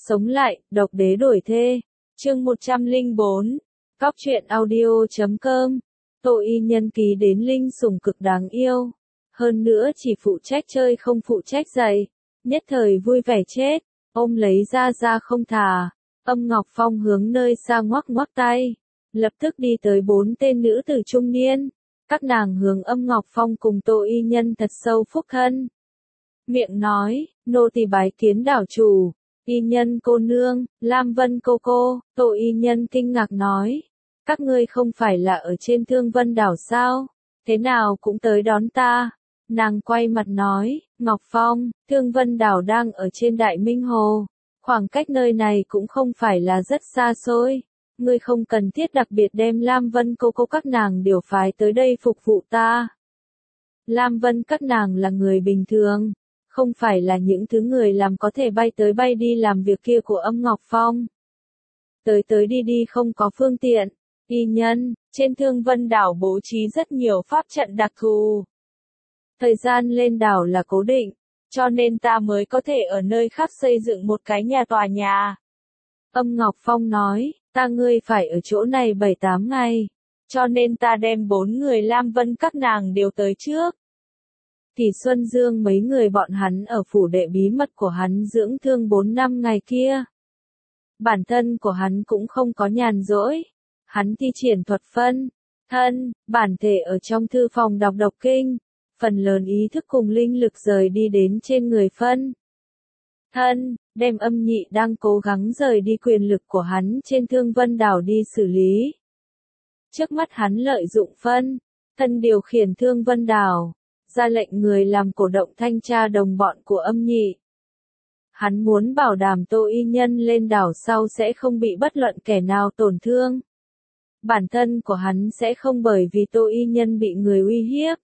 Sống lại, độc đế đổi thê. Chương 104. Cóc truyện audio.com. Tội y nhân ký đến linh sủng cực đáng yêu. Hơn nữa chỉ phụ trách chơi không phụ trách dạy. Nhất thời vui vẻ chết. Ôm lấy ra không thả. Âm Ngọc Phong hướng nơi xa ngoắc ngoắc tay. Lập tức đi tới 4 tên nữ tử trung niên. Các nàng hướng Âm Ngọc Phong cùng Tội y nhân thật sâu phúc thân. Miệng nói, nô tỳ bái kiến đảo chủ. Y nhân cô nương, Lam Vân cô, Tội y nhân kinh ngạc nói. Các ngươi không phải là ở trên Thương Vân đảo sao? Thế nào cũng tới đón ta. Nàng quay mặt nói, Ngọc Phong, Thương Vân đảo đang ở trên Đại Minh Hồ. Khoảng cách nơi này cũng không phải là rất xa xôi. Ngươi không cần thiết đặc biệt đem Lam Vân cô các nàng điều phái tới đây phục vụ ta. Lam Vân các nàng là người bình thường. Không phải là những thứ người làm có thể bay tới bay đi làm việc kia của Âm Ngọc Phong. Tới đi không có phương tiện. Y nhân, trên Thương Vân đảo bố trí rất nhiều pháp trận đặc thù. Thời gian lên đảo là cố định, cho nên ta mới có thể ở nơi khác xây dựng một cái tòa nhà. Âm Ngọc Phong nói, ngươi phải ở chỗ này 7-8 ngày, cho nên ta đem 4 người Lam Vân các nàng đều tới trước. Thì Xuân Dương mấy người bọn hắn ở phủ đệ bí mật của hắn dưỡng thương 4 năm ngày kia. Bản thân của hắn cũng không có nhàn rỗi. Hắn thi triển thuật phân, thân, bản thể ở trong thư phòng đọc độc kinh. Phần lớn ý thức cùng linh lực rời đi đến trên người phân. Thân, đem Âm Nhị đang cố gắng rời đi quyền lực của hắn trên Thương Vân đảo đi xử lý. Trước mắt hắn lợi dụng phân, thân điều khiển Thương Vân đảo. Ra lệnh người làm cổ động thanh tra đồng bọn của Âm Nhị. Hắn muốn bảo đảm Tô y nhân lên đảo sau sẽ không bị bất luận kẻ nào tổn thương. Bản thân của hắn sẽ không bởi vì Tô y nhân bị người uy hiếp.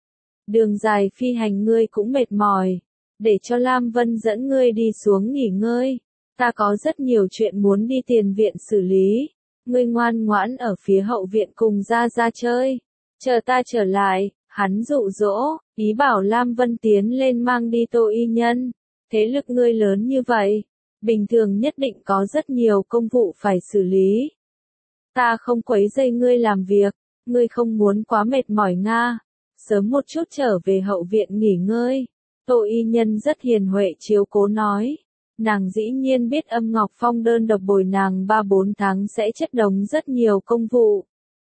Đường dài phi hành ngươi cũng mệt mỏi. Để cho Lam Vân dẫn ngươi đi xuống nghỉ ngơi. Ta có rất nhiều chuyện muốn đi tiền viện xử lý. Ngươi ngoan ngoãn ở phía hậu viện cùng ra chơi. Chờ ta trở lại. Hắn dụ dỗ, ý bảo Lam Vân tiến lên mang đi Tô y nhân. Thế lực ngươi lớn như vậy, bình thường nhất định có rất nhiều công vụ phải xử lý. Ta không quấy rầy ngươi làm việc, ngươi không muốn quá mệt mỏi nga. Sớm một chút trở về hậu viện nghỉ ngơi. Tô y nhân rất hiền huệ chiếu cố nói. Nàng dĩ nhiên biết Âm Ngọc Phong đơn độc bồi nàng 3-4 tháng sẽ chất đống rất nhiều công vụ.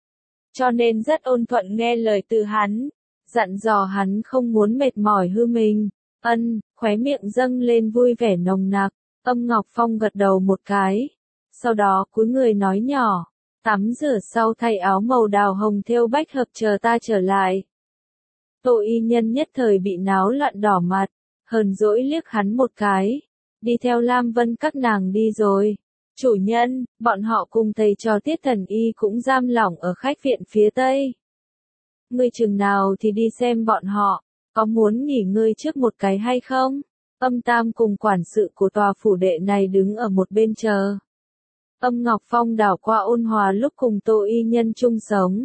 Cho nên rất ôn thuận nghe lời từ hắn. Dặn dò hắn không muốn mệt mỏi hư mình. Khóe miệng dâng lên vui vẻ nồng nặc. Âm Ngọc Phong gật đầu một cái. Sau đó cúi người nói nhỏ. Tắm rửa sau thay áo màu đào hồng thêu bách hợp chờ ta trở lại. Tô y nhân nhất thời bị náo loạn đỏ mặt. Hờn dỗi liếc hắn một cái. Đi theo Lam Vân các nàng đi rồi. Chủ nhân, bọn họ cùng thầy trò Tiết Thần Y cũng giam lỏng ở khách viện phía Tây. Ngươi chừng nào thì đi xem bọn họ, có muốn nghỉ ngơi trước một cái hay không? Âm Tam cùng quản sự của tòa phủ đệ này đứng ở một bên chờ. Âm Ngọc Phong đảo qua ôn hòa lúc cùng Tô y nhân chung sống.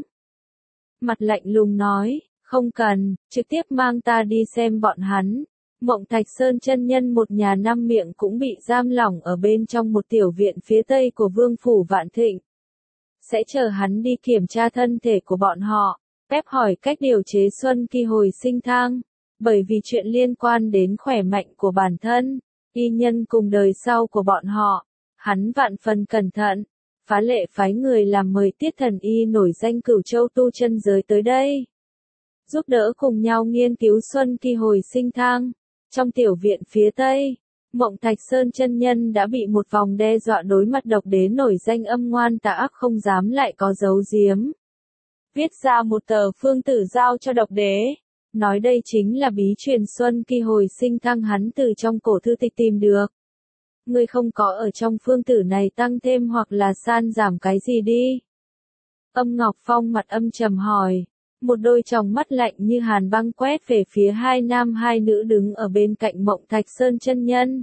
Mặt lạnh lùng nói, không cần, trực tiếp mang ta đi xem bọn hắn. Mộng Thạch Sơn chân nhân một nhà 5 miệng cũng bị giam lỏng ở bên trong một tiểu viện phía tây của Vương phủ Vạn Thịnh. Sẽ chờ hắn đi kiểm tra thân thể của bọn họ. Phép hỏi cách điều chế Xuân Kỳ hồi sinh thang, bởi vì chuyện liên quan đến khỏe mạnh của bản thân, y nhân cùng đời sau của bọn họ, hắn vạn phần cẩn thận, phá lệ phái người làm mời Tiết Thần Y nổi danh Cửu Châu tu chân giới tới đây, giúp đỡ cùng nhau nghiên cứu Xuân Kỳ hồi sinh thang. Trong tiểu viện phía Tây, Mộng Thạch Sơn chân nhân đã bị một vòng đe dọa đối mặt độc đế nổi danh âm ngoan tà ác không dám lại có giấu giếm. Viết ra một tờ phương tử giao cho độc đế. Nói đây chính là bí truyền Xuân Kỳ hồi sinh thang hắn từ trong cổ thư tịch tìm được. Ngươi không có ở trong phương tử này tăng thêm hoặc là san giảm cái gì đi. Âm Ngọc Phong mặt âm trầm hỏi. Một đôi tròng mắt lạnh như hàn băng quét về phía 2 nam 2 nữ đứng ở bên cạnh Mộng Thạch Sơn chân nhân.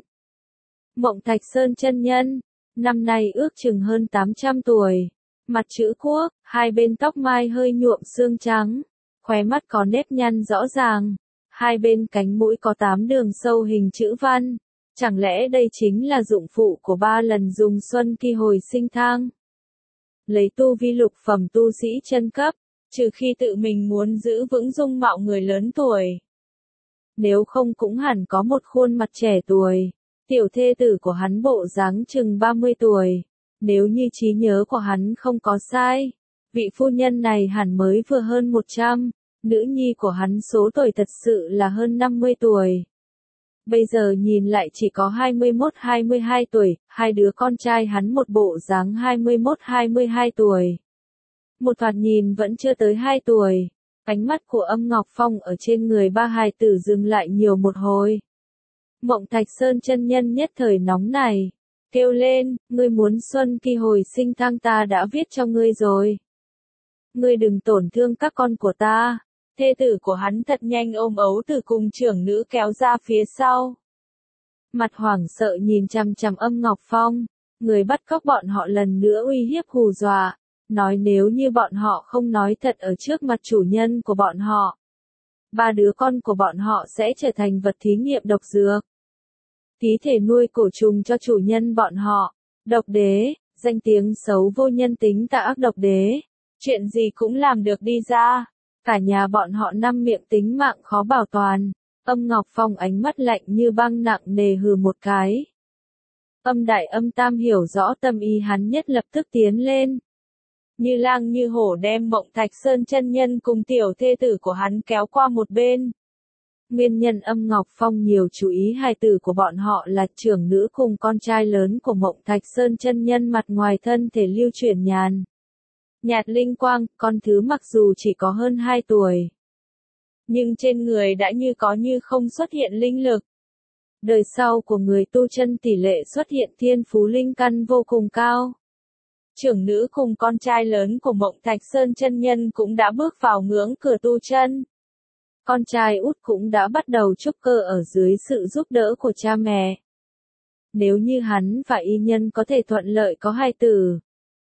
Mộng Thạch Sơn chân nhân, năm nay ước chừng hơn 800 tuổi. Mặt chữ quốc, hai bên tóc mai hơi nhuộm xương trắng, khóe mắt có nếp nhăn rõ ràng, hai bên cánh mũi có 8 đường sâu hình chữ văn, Chẳng lẽ đây chính là dụng phụ của 3 lần dùng Xuân Kỳ hồi sinh thang? Lấy tu vi lục phẩm tu sĩ chân cấp, trừ khi tự mình muốn giữ vững dung mạo người lớn tuổi. Nếu không cũng hẳn có một khuôn mặt trẻ tuổi. Tiểu thê tử của hắn bộ dáng chừng 30 tuổi. Nếu như trí nhớ của hắn không có sai, vị phu nhân này hẳn mới vừa hơn 100. Nữ nhi của hắn số tuổi thật sự là hơn 50 tuổi. Bây giờ nhìn lại chỉ có 21-22 tuổi, hai đứa con trai hắn một bộ dáng 21-22 tuổi. Một thoạt nhìn vẫn chưa tới 2 tuổi. Ánh mắt của Âm Ngọc Phong ở trên người ba hài tử dừng lại nhiều một hồi. Mộng Thạch Sơn chân nhân nhất thời nóng này, kêu lên, ngươi muốn Xuân Kỳ hồi sinh thang ta đã viết cho ngươi rồi. Ngươi đừng tổn thương các con của ta. Thê tử của hắn thật nhanh ôm ấu tử cùng trưởng nữ kéo ra phía sau. Mặt hoảng sợ nhìn chằm chằm Âm Ngọc Phong, người bắt cóc bọn họ lần nữa uy hiếp hù dọa, nói nếu như bọn họ không nói thật ở trước mặt chủ nhân của bọn họ, 3 đứa con của bọn họ sẽ trở thành vật thí nghiệm độc dược. Ký thể nuôi cổ trùng cho chủ nhân bọn họ. Độc đế, danh tiếng xấu vô nhân tính tà ác độc đế. Chuyện gì cũng làm được đi ra. Cả nhà bọn họ 5 miệng tính mạng khó bảo toàn. Âm Ngọc Phong ánh mắt lạnh như băng nặng nề hừ một cái. Âm Đại Âm Tam hiểu rõ tâm ý hắn nhất lập tức tiến lên. Như lang như hổ đem Mộng Thạch Sơn chân nhân cùng tiểu thê tử của hắn kéo qua một bên. Nguyên nhân Âm Ngọc Phong nhiều chú ý hài tử của bọn họ là trưởng nữ cùng con trai lớn của Mộng Thạch Sơn chân nhân mặt ngoài thân thể lưu chuyển nhạt linh quang, con thứ mặc dù chỉ có hơn 2 tuổi. Nhưng trên người đã như có như không xuất hiện linh lực. Đời sau của người tu chân tỷ lệ xuất hiện thiên phú linh căn vô cùng cao. Trưởng nữ cùng con trai lớn của Mộng Thạch Sơn chân nhân cũng đã bước vào ngưỡng cửa tu chân. Con trai út cũng đã bắt đầu trúc cơ ở dưới sự giúp đỡ của cha mẹ. Nếu như hắn và y nhân có thể thuận lợi có hài tử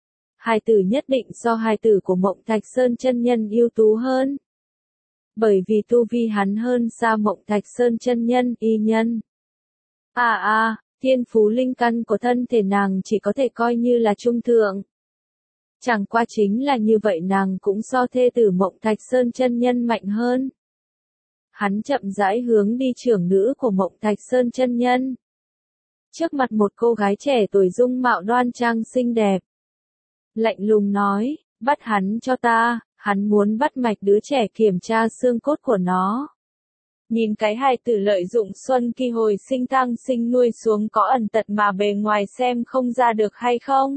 nhất định so hài tử của Mộng Thạch Sơn chân nhân ưu tú hơn. Bởi vì tu vi hắn hơn xa Mộng Thạch Sơn chân nhân, y nhân. Thiên phú linh căn của thân thể nàng chỉ có thể coi như là trung thượng. Chẳng qua chính là như vậy nàng cũng so thê tử Mộng Thạch Sơn chân nhân mạnh hơn. Hắn chậm rãi hướng đi trưởng nữ của Mộng Thạch Sơn chân nhân. Trước mặt một cô gái trẻ tuổi dung mạo đoan trang xinh đẹp. Lạnh lùng nói, bắt hắn cho ta, hắn muốn bắt mạch đứa trẻ kiểm tra xương cốt của nó. Nhìn cái hài tử lợi dụng Xuân Kỳ hồi sinh thang sinh nuôi xuống có ẩn tật mà bề ngoài xem không ra được hay không?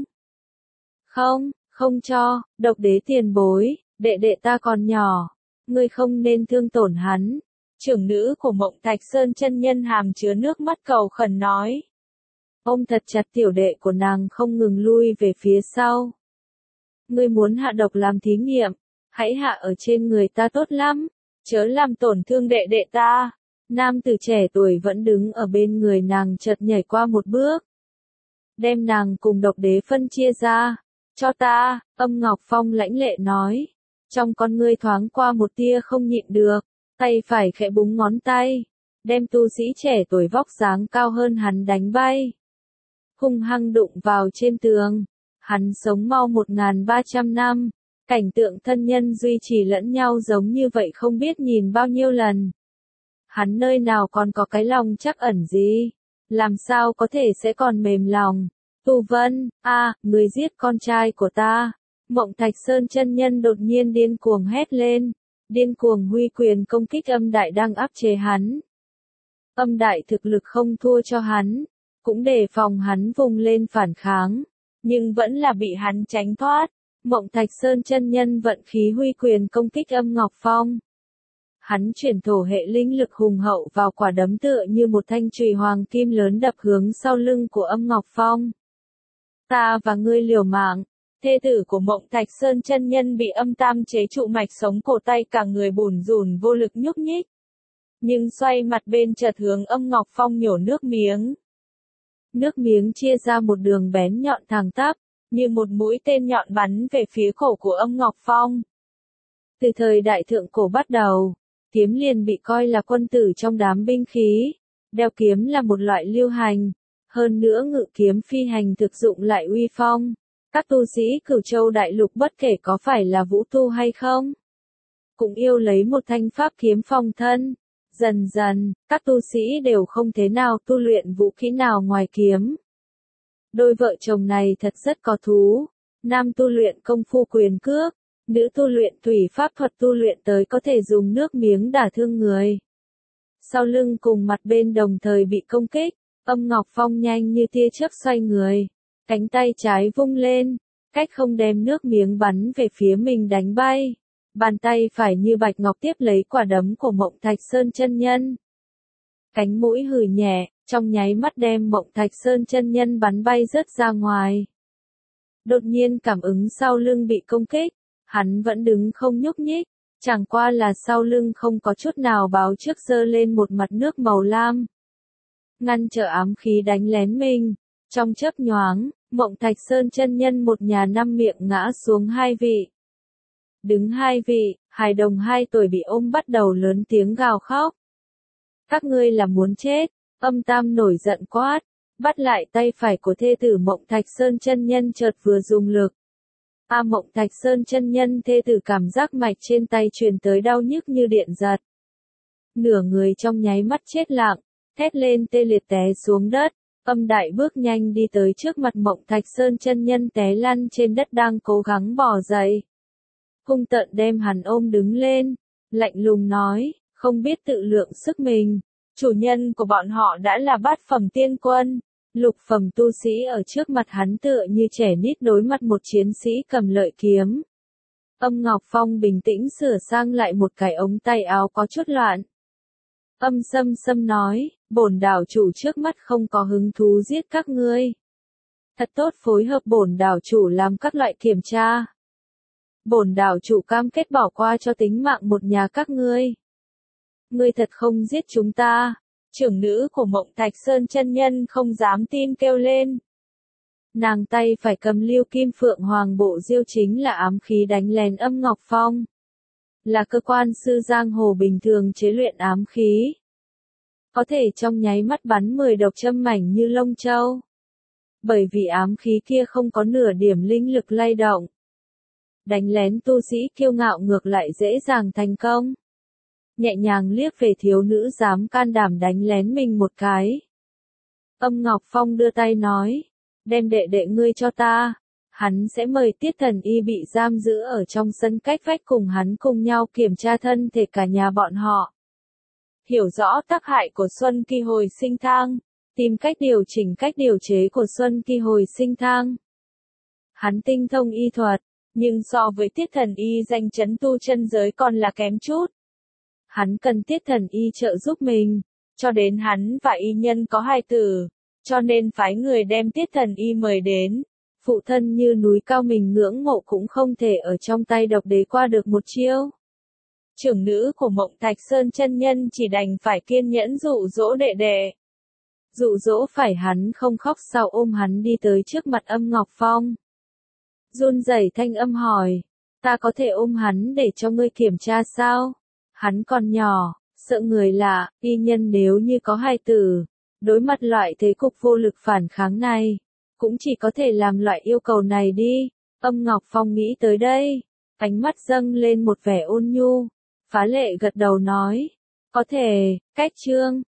Không cho, độc đế tiền bối, đệ ta còn nhỏ. Ngươi không nên thương tổn hắn. Trưởng nữ của Mộng Thạch Sơn chân nhân hàm chứa nước mắt cầu khẩn nói. Ôm thật chặt tiểu đệ của nàng không ngừng lui về phía sau. Ngươi muốn hạ độc làm thí nghiệm, hãy hạ ở trên người ta tốt lắm, chớ làm tổn thương đệ đệ ta. Nam tử trẻ tuổi vẫn đứng ở bên người nàng chợt nhảy qua một bước. Đem nàng cùng độc đế phân chia ra, cho ta, Âm Ngọc Phong lãnh lệ nói. Trong con ngươi thoáng qua một tia không nhịn được, tay phải khẽ búng ngón tay, đem tu sĩ trẻ tuổi vóc dáng cao hơn hắn đánh bay. Hung hăng đụng vào trên tường. Hắn sống mau 1300 năm, cảnh tượng thân nhân duy trì lẫn nhau giống như vậy không biết nhìn bao nhiêu lần. Hắn nơi nào còn có cái lòng chắc ẩn gì, làm sao có thể sẽ còn mềm lòng. Tu Vân, người giết con trai của ta. Mộng Thạch Sơn chân nhân đột nhiên điên cuồng hét lên, điên cuồng huy quyền công kích Âm Đại đang áp chế hắn. Âm Đại thực lực không thua cho hắn, cũng đề phòng hắn vùng lên phản kháng, nhưng vẫn là bị hắn tránh thoát. Mộng Thạch Sơn chân nhân vận khí huy quyền công kích Âm Ngọc Phong. Hắn chuyển thổ hệ linh lực hùng hậu vào quả đấm tựa như một thanh chùy hoàng kim lớn đập hướng sau lưng của Âm Ngọc Phong. Ta và ngươi liều mạng. Thê tử của Mộng Thạch Sơn chân nhân bị Âm Tam chế trụ mạch sống cổ tay cả người bủn rủn vô lực nhúc nhích. Nhưng xoay mặt bên chợt hướng Âm Ngọc Phong nhổ nước miếng. Nước miếng chia ra một đường bén nhọn thẳng tắp, như một mũi tên nhọn bắn về phía cổ của Âm Ngọc Phong. Từ thời đại thượng cổ bắt đầu, kiếm liền bị coi là quân tử trong đám binh khí. Đeo kiếm là một loại lưu hành, hơn nữa ngự kiếm phi hành thực dụng lại uy phong. Các tu sĩ Cửu Châu Đại Lục bất kể có phải là vũ tu hay không, cũng yêu lấy một thanh pháp kiếm phòng thân. Dần dần, các tu sĩ đều không thế nào tu luyện vũ kỹ nào ngoài kiếm. Đôi vợ chồng này thật rất có thú. Nam tu luyện công phu quyền cước, nữ tu luyện thủy pháp thuật, tu luyện tới có thể dùng nước miếng đả thương người. Sau lưng cùng mặt bên đồng thời bị công kích, Âm Ngọc Phong nhanh như tia chớp xoay người, cánh tay trái vung lên, cách không đem nước miếng bắn về phía mình đánh bay. Bàn tay phải như bạch ngọc tiếp lấy quả đấm của Mộng Thạch Sơn chân nhân. Cánh mũi hừ nhẹ, trong nháy mắt đem Mộng Thạch Sơn chân nhân bắn bay rớt ra ngoài. Đột nhiên cảm ứng sau lưng bị công kích, hắn vẫn đứng không nhúc nhích, chẳng qua là sau lưng không có chút nào báo trước giơ lên một mặt nước màu lam. Ngăn trở ám khí đánh lén mình, trong chớp nhoáng, Mộng Thạch Sơn chân nhân một nhà năm miệng ngã xuống hai vị. Đứng hai vị, hài đồng 2 tuổi bị ôm bắt đầu lớn tiếng gào khóc. Các ngươi là muốn chết, Âm Tam nổi giận quát, bắt lại tay phải của thê tử Mộng Thạch Sơn chân nhân chợt vừa dùng lực. Mộng Thạch Sơn chân nhân thê tử cảm giác mạch trên tay truyền tới đau nhức như điện giật. Nửa người trong nháy mắt chết lặng, thét lên tê liệt té xuống đất. Âm Đại bước nhanh đi tới trước mặt Mộng Thạch Sơn chân nhân té lăn trên đất đang cố gắng bò dậy. Hung tợn đem hắn ôm đứng lên, lạnh lùng nói, không biết tự lượng sức mình. Chủ nhân của bọn họ đã là bát phẩm tiên quân, lục phẩm tu sĩ ở trước mặt hắn tựa như trẻ nít đối mặt một chiến sĩ cầm lợi kiếm. Âm Ngọc Phong bình tĩnh sửa sang lại một cái ống tay áo có chút loạn. Âm Sâm Sâm nói, bổn đảo chủ trước mắt không có hứng thú giết các ngươi. Thật tốt phối hợp bổn đảo chủ làm các loại kiểm tra. Bổn đảo chủ cam kết bỏ qua cho tính mạng một nhà các ngươi. Ngươi thật không giết chúng ta. Trưởng nữ của Mộng Thạch Sơn chân nhân không dám tin kêu lên. Nàng tay phải cầm Lưu Kim Phượng Hoàng bộ diêu chính là ám khí đánh lén Âm Ngọc Phong. Là cơ quan sư giang hồ bình thường chế luyện ám khí. Có thể trong nháy mắt bắn 10 độc châm mảnh như lông châu. Bởi vì ám khí kia không có nửa điểm linh lực lay động. Đánh lén tu sĩ kiêu ngạo ngược lại dễ dàng thành công. Nhẹ nhàng liếc về thiếu nữ dám can đảm đánh lén mình một cái. Âm Ngọc Phong đưa tay nói, đem đệ đệ ngươi cho ta, hắn sẽ mời Tiết Thần Y bị giam giữ ở trong sân cách vách cùng hắn cùng nhau kiểm tra thân thể cả nhà bọn họ. Hiểu rõ tác hại của Xuân Kỳ hồi sinh thang, tìm cách điều chỉnh cách điều chế của Xuân Kỳ hồi sinh thang. Hắn tinh thông y thuật, nhưng so với Tiết Thần Y danh chấn tu chân giới còn là kém chút. Hắn cần Tiết Thần Y trợ giúp mình, cho đến hắn và y nhân có hài tử, cho nên phái người đem Tiết Thần Y mời đến. Phụ thân như núi cao mình ngưỡng mộ cũng không thể ở trong tay độc đế qua được một chiêu. Trưởng nữ của Mộng Thạch Sơn chân nhân chỉ đành phải kiên nhẫn dụ dỗ đệ đệ. Dụ dỗ phải hắn không khóc sao ôm hắn đi tới trước mặt Âm Ngọc Phong. Run rẩy thanh âm hỏi, ta có thể ôm hắn để cho ngươi kiểm tra sao? Hắn còn nhỏ, sợ người lạ, y nhân nếu như có hài tử, đối mặt loại thế cục vô lực phản kháng này, cũng chỉ có thể làm loại yêu cầu này đi. Âm Ngọc Phong nghĩ tới đây, ánh mắt dâng lên một vẻ ôn nhu, phá lệ gật đầu nói, có thể, cách chương.